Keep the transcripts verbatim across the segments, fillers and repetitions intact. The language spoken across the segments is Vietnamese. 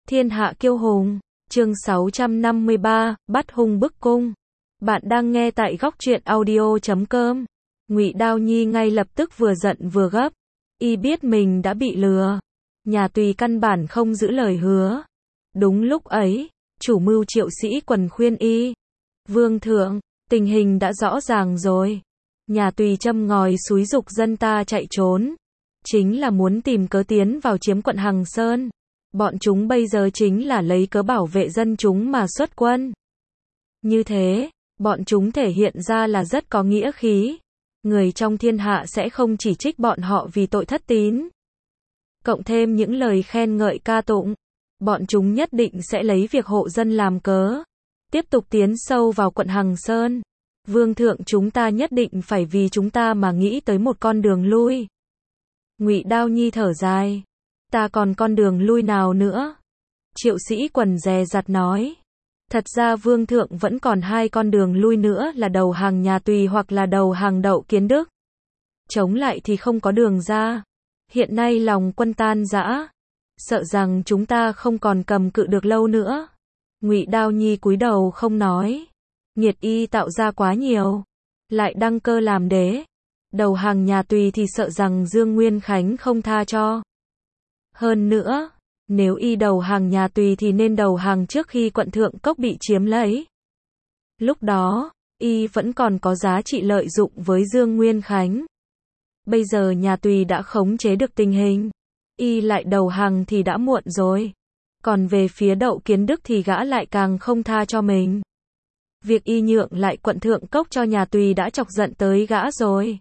Thiên hạ kiêu hùng, chương sáu trăm năm mươi ba, bắt hung bức cung. Bạn đang nghe tại góc truyện audio chấm com. Ngụy Đao Nhi ngay lập tức vừa giận vừa gấp. Y biết mình đã bị lừa. Nhà Tùy căn bản không giữ lời hứa. Đúng lúc ấy, chủ mưu Triệu Sĩ Quần khuyên y. Vương thượng, tình hình đã rõ ràng rồi. Nhà Tùy châm ngòi xúi giục dân ta chạy trốn. Chính là muốn tìm cớ tiến vào chiếm quận Hằng Sơn. Bọn chúng bây giờ chính là lấy cớ bảo vệ dân chúng mà xuất quân. Như thế, bọn chúng thể hiện ra là rất có nghĩa khí. Người trong thiên hạ sẽ không chỉ trích bọn họ vì tội thất tín. Cộng thêm những lời khen ngợi ca tụng, bọn chúng nhất định sẽ lấy việc hộ dân làm cớ. Tiếp tục tiến sâu vào quận Hằng Sơn. Vương thượng, chúng ta nhất định phải vì chúng ta mà nghĩ tới một con đường lui. Ngụy Đao Nhi thở dài. Ta còn con đường lui nào nữa? Triệu Sĩ Quần dè dặt nói. Thật ra Vương thượng vẫn còn hai con đường lui nữa, là đầu hàng Nhà Tùy hoặc là đầu hàng Đậu Kiến Đức. Chống lại thì không có đường ra. Hiện nay lòng quân tan rã, sợ rằng chúng ta không còn cầm cự được lâu nữa. Ngụy Đao Nhi cúi đầu không nói. Nghiệt y tạo ra quá nhiều, lại đăng cơ làm đế. Đầu hàng Nhà Tùy thì sợ rằng Dương Nguyên Khánh không tha cho. Hơn nữa, nếu y đầu hàng Nhà Tùy thì nên đầu hàng trước khi quận Thượng Cốc bị chiếm lấy. Lúc đó, y vẫn còn có giá trị lợi dụng với Dương Nguyên Khánh. Bây giờ Nhà Tùy đã khống chế được tình hình, y lại đầu hàng thì đã muộn rồi. Còn về phía Đậu Kiến Đức thì gã lại càng không tha cho mình. Việc y nhượng lại quận Thượng Cốc cho Nhà Tùy đã chọc giận tới gã rồi.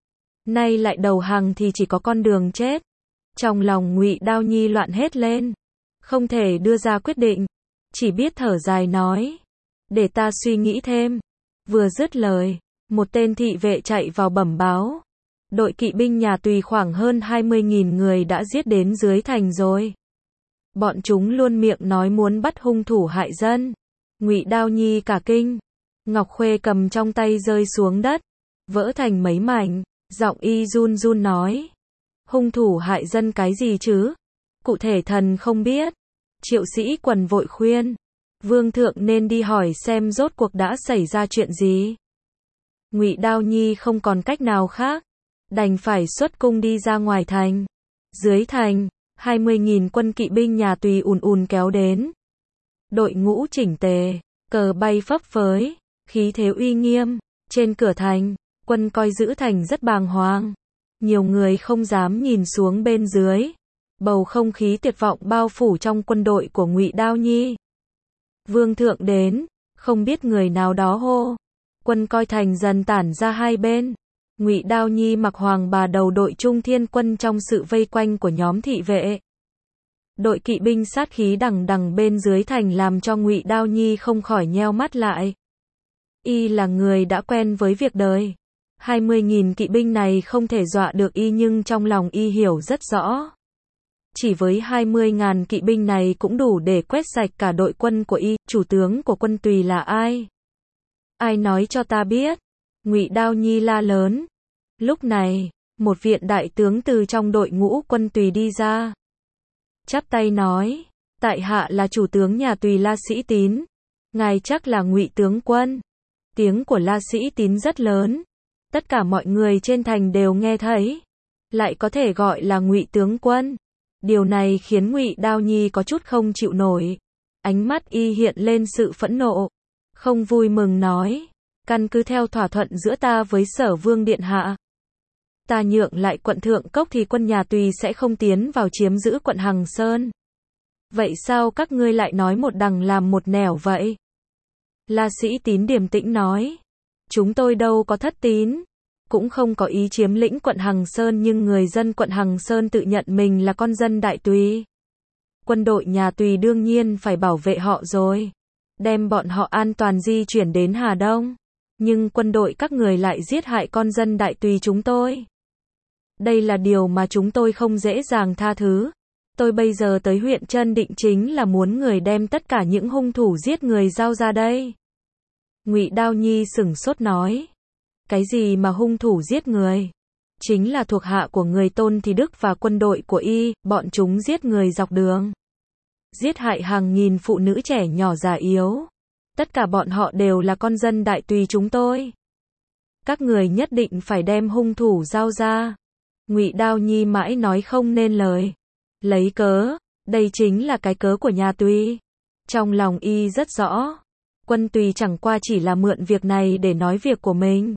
Nay lại đầu hàng thì chỉ có con đường chết. Trong lòng Ngụy Đao Nhi loạn hết lên, không thể đưa ra quyết định, chỉ biết thở dài nói, để ta suy nghĩ thêm. Vừa dứt lời, một tên thị vệ chạy vào bẩm báo, đội kỵ binh Nhà Tùy khoảng hơn hai mươi nghìn người đã giết đến dưới thành rồi. Bọn chúng luôn miệng nói muốn bắt hung thủ hại dân. Ngụy Đao Nhi cả kinh, ngọc khuê cầm trong tay rơi xuống đất, vỡ thành mấy mảnh, giọng y run run nói. Hung thủ hại dân cái gì chứ? Cụ thể thần không biết. Triệu Sĩ Quần vội khuyên. Vương thượng nên đi hỏi xem rốt cuộc đã xảy ra chuyện gì. Ngụy Đao Nhi không còn cách nào khác, đành phải xuất cung đi ra ngoài thành. Dưới thành, hai mươi nghìn quân kỵ binh Nhà Tùy ùn ùn kéo đến. Đội ngũ chỉnh tề, cờ bay phấp phới, khí thế uy nghiêm. Trên cửa thành, quân coi giữ thành rất bàng hoàng. Nhiều người không dám nhìn xuống bên dưới. Bầu không khí tuyệt vọng bao phủ trong quân đội của Ngụy Đao Nhi. Vương thượng đến, không biết người nào đó hô. Quân coi thành dần tản ra hai bên. Ngụy Đao Nhi mặc hoàng bào đầu đội Trung Thiên Quân trong sự vây quanh của nhóm thị vệ. Đội kỵ binh sát khí đằng đằng bên dưới thành làm cho Ngụy Đao Nhi không khỏi nheo mắt lại. Y là người đã quen với việc đời. hai mươi nghìn kỵ binh này không thể dọa được y, nhưng trong lòng y hiểu rất rõ. Chỉ với hai mươi nghìn kỵ binh này cũng đủ để quét sạch cả đội quân của y. Chủ tướng của quân Tùy là ai? Ai nói cho ta biết? Ngụy Đao Nhi la lớn. Lúc này, một viện đại tướng từ trong đội ngũ quân Tùy đi ra. Chắp tay nói, tại hạ là chủ tướng Nhà Tùy La Sĩ Tín. Ngài chắc là Ngụy tướng quân. Tiếng của La Sĩ Tín rất lớn. Tất cả mọi người trên thành đều nghe thấy, lại có thể gọi là Ngụy tướng quân. Điều này khiến Ngụy Đao Nhi có chút không chịu nổi. Ánh mắt y hiện lên sự phẫn nộ, không vui mừng nói, căn cứ theo thỏa thuận giữa ta với Sở Vương điện hạ, ta nhượng lại quận Thượng Cốc thì quân Nhà Tùy sẽ không tiến vào chiếm giữ quận Hằng Sơn. Vậy sao các ngươi lại nói một đằng làm một nẻo vậy? La Sĩ Tín điềm tĩnh nói. Chúng tôi đâu có thất tín, cũng không có ý chiếm lĩnh quận Hằng Sơn, nhưng người dân quận Hằng Sơn tự nhận mình là con dân Đại Tùy. Quân đội Nhà Tùy đương nhiên phải bảo vệ họ rồi, đem bọn họ an toàn di chuyển đến Hà Đông. Nhưng quân đội các người lại giết hại con dân Đại Tùy chúng tôi. Đây là điều mà chúng tôi không dễ dàng tha thứ. Tôi bây giờ tới huyện Trân Định chính là muốn người đem tất cả những hung thủ giết người giao ra đây. Ngụy Đao Nhi sửng sốt nói. Cái gì mà hung thủ giết người? Chính là thuộc hạ của người Tôn Thì Đức và quân đội của y, bọn chúng giết người dọc đường. giết hại hàng nghìn phụ nữ trẻ nhỏ già yếu. Tất cả bọn họ đều là con dân đại tùy chúng tôi. Các người nhất định phải đem hung thủ giao ra. Ngụy Đao Nhi mãi nói không nên lời. Lấy cớ, đây chính là cái cớ của nhà Tùy. Trong lòng y rất rõ, quân Tùy chẳng qua chỉ là mượn việc này để nói việc của mình.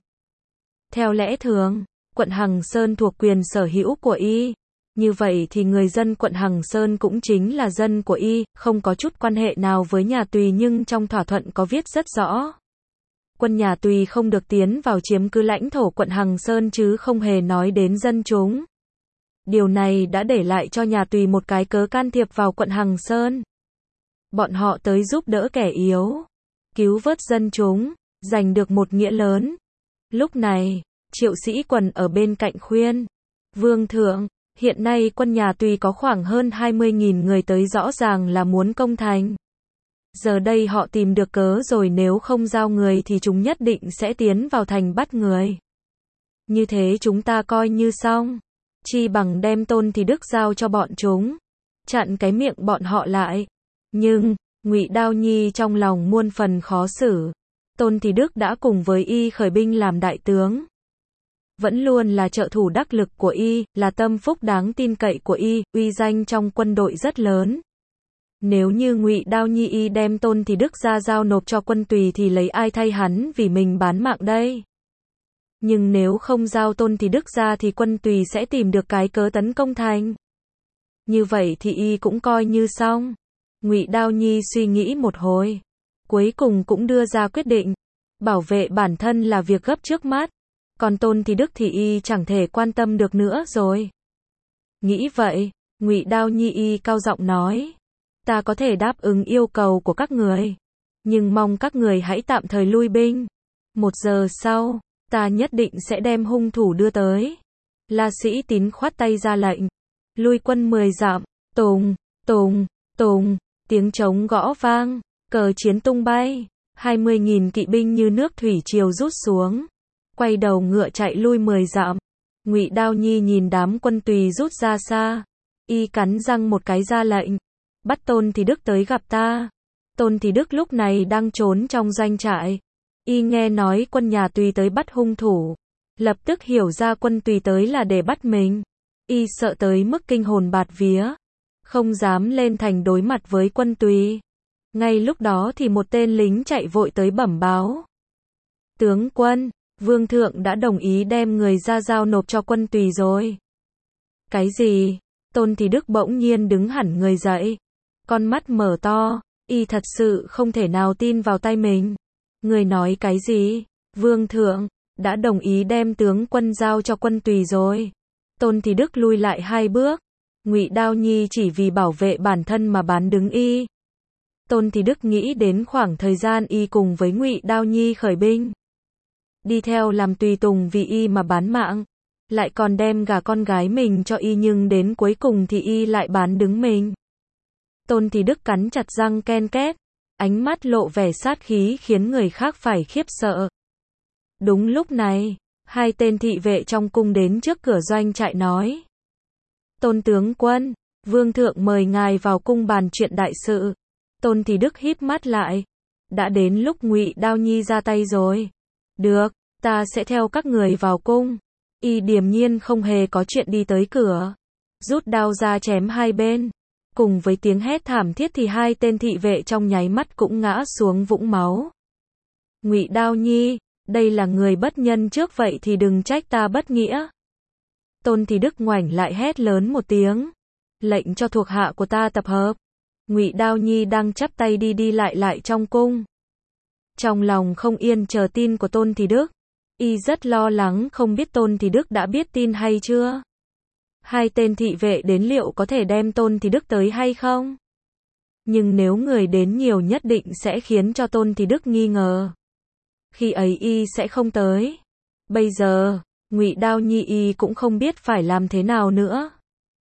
Theo lẽ thường, quận Hằng Sơn thuộc quyền sở hữu của y. Như vậy thì người dân quận Hằng Sơn cũng chính là dân của y, không có chút quan hệ nào với nhà Tùy, nhưng trong thỏa thuận có viết rất rõ. Quân nhà Tùy không được tiến vào chiếm cứ lãnh thổ quận Hằng Sơn chứ không hề nói đến dân chúng. Điều này đã để lại cho nhà Tùy một cái cớ can thiệp vào quận Hằng Sơn. Bọn họ tới giúp đỡ kẻ yếu, cứu vớt dân chúng, giành được một nghĩa lớn. Lúc này, Triệu Sĩ Quần ở bên cạnh khuyên, Vương thượng, hiện nay quân nhà Tùy có khoảng hơn hai mươi nghìn người tới, rõ ràng là muốn công thành. Giờ đây họ tìm được cớ rồi, nếu không giao người thì chúng nhất định sẽ tiến vào thành bắt người. Như thế chúng ta coi như xong. Chi bằng đem Tôn Thì Đức giao cho bọn chúng, chặn cái miệng bọn họ lại. Nhưng, Ngụy Đao Nhi trong lòng muôn phần khó xử. Tôn Thì Đức đã cùng với y khởi binh làm đại tướng. Vẫn luôn là trợ thủ đắc lực của y, là tâm phúc đáng tin cậy của y, uy danh trong quân đội rất lớn. Nếu như Ngụy Đao Nhi y đem Tôn Thì Đức ra giao nộp cho quân Tùy thì lấy ai thay hắn vì mình bán mạng đây? Nhưng nếu không giao Tôn Thì Đức ra thì quân Tùy sẽ tìm được cái cớ tấn công thành. Như vậy thì y cũng coi như xong. Ngụy Đao Nhi suy nghĩ một hồi, cuối cùng cũng đưa ra quyết định. Bảo vệ bản thân là việc gấp trước mắt, còn Tôn Thì Đức thì y chẳng thể quan tâm được nữa rồi. Nghĩ vậy, Ngụy Đao Nhi y cao giọng nói, ta có thể đáp ứng yêu cầu của các người, nhưng mong các người hãy tạm thời lui binh. Một giờ sau, ta nhất định sẽ đem hung thủ đưa tới. La Sĩ Tín khoát tay ra lệnh, lui quân mười dặm. Tùng, tùng, tùng, tiếng trống gõ vang, cờ chiến tung bay, hai mươi nghìn kỵ binh như nước thủy triều rút xuống, quay đầu ngựa chạy lui mười dặm. Ngụy Đao Nhi nhìn đám quân Tùy rút ra xa, y cắn răng một cái ra lệnh, bắt Tôn Thì Đức tới gặp ta. Tôn Thì Đức lúc này đang trốn trong doanh trại. Y nghe nói quân nhà Tùy tới bắt hung thủ, lập tức hiểu ra quân Tùy tới là để bắt mình. Y sợ tới mức kinh hồn bạt vía, không dám lên thành đối mặt với quân Tùy. Ngay lúc đó thì một tên lính chạy vội tới bẩm báo, tướng quân, Vương thượng đã đồng ý đem người ra giao nộp cho quân Tùy rồi. Cái gì? Tôn Thì Đức bỗng nhiên đứng hẳn người dậy, con mắt mở to, y thật sự không thể nào tin vào tay mình. Người nói cái gì? Vương thượng đã đồng ý đem tướng quân giao cho quân Tùy rồi. Tôn Thì Đức lui lại hai bước. Ngụy Đao Nhi chỉ vì bảo vệ bản thân mà bán đứng y. Tôn Thì Đức nghĩ đến khoảng thời gian y cùng với Ngụy Đao Nhi khởi binh, đi theo làm tùy tùng vì y mà bán mạng, lại còn đem gả con gái mình cho y, nhưng đến cuối cùng thì y lại bán đứng mình. Tôn Thì Đức cắn chặt răng ken két, ánh mắt lộ vẻ sát khí khiến người khác phải khiếp sợ. Đúng lúc này, hai tên thị vệ trong cung đến trước cửa doanh trại nói, Tôn tướng quân, Vương thượng mời ngài vào cung bàn chuyện đại sự. Tôn Thì Đức híp mắt lại, đã đến lúc Ngụy Đao Nhi ra tay rồi. Được, ta sẽ theo các người vào cung. Y điềm nhiên không hề có chuyện đi tới cửa, rút đao ra chém hai bên. Cùng với tiếng hét thảm thiết thì hai tên thị vệ trong nháy mắt cũng ngã xuống vũng máu. Ngụy Đao Nhi, đây là người bất nhân trước, vậy thì đừng trách ta bất nghĩa. Tôn Thì Đức ngoảnh lại hét lớn một tiếng, lệnh cho thuộc hạ của ta tập hợp. Ngụy Đao Nhi đang chắp tay đi đi lại lại trong cung, trong lòng không yên chờ tin của Tôn Thì Đức. Y rất lo lắng không biết Tôn Thì Đức đã biết tin hay chưa. Hai tên thị vệ đến liệu có thể đem Tôn Thì Đức tới hay không? Nhưng nếu người đến nhiều nhất định sẽ khiến cho Tôn Thì Đức nghi ngờ. Khi ấy y sẽ không tới. Bây giờ, Ngụy Đao Nhi y cũng không biết phải làm thế nào nữa.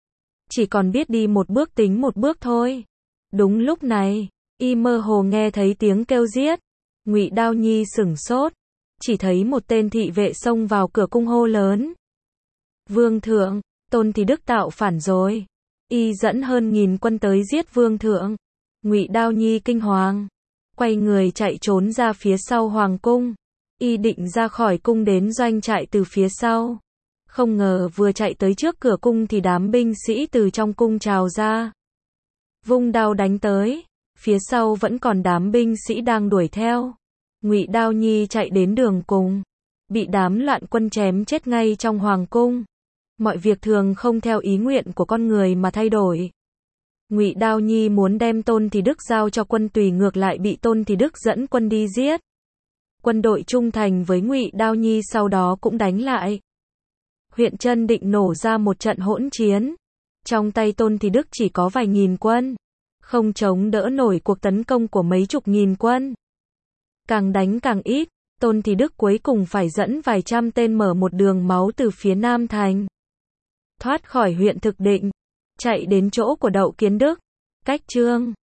Chỉ còn biết đi một bước tính một bước thôi. Đúng lúc này, y mơ hồ nghe thấy tiếng kêu giết. Ngụy Đao Nhi sửng sốt, chỉ thấy một tên thị vệ xông vào cửa cung hô lớn, Vương thượng, Tôn Thì Đức tạo phản rồi. Y dẫn hơn nghìn quân tới giết Vương thượng. Ngụy Đao Nhi kinh hoàng, quay người chạy trốn ra phía sau hoàng cung, y định ra khỏi cung đến doanh trại từ phía sau. Không ngờ vừa chạy tới trước cửa cung thì đám binh sĩ từ trong cung trào ra, vung đao đánh tới, phía sau vẫn còn đám binh sĩ đang đuổi theo. Ngụy Đao Nhi chạy đến đường cùng, bị đám loạn quân chém chết ngay trong hoàng cung. Mọi việc thường không theo ý nguyện của con người mà thay đổi. Ngụy Đao Nhi muốn đem Tôn Thì Đức giao cho quân Tùy, ngược lại bị Tôn Thì Đức dẫn quân đi giết. Quân đội trung thành với Ngụy Đao Nhi sau đó cũng đánh lại. Huyện Chân định nổ ra một trận hỗn chiến. Trong tay Tôn Thì Đức chỉ có vài nghìn quân, không chống đỡ nổi cuộc tấn công của mấy chục nghìn quân. Càng đánh càng ít, Tôn Thì Đức cuối cùng phải dẫn vài trăm tên mở một đường máu từ phía Nam thành, thoát khỏi huyện Thực Định, chạy đến chỗ của Đậu Kiến Đức, cách Chương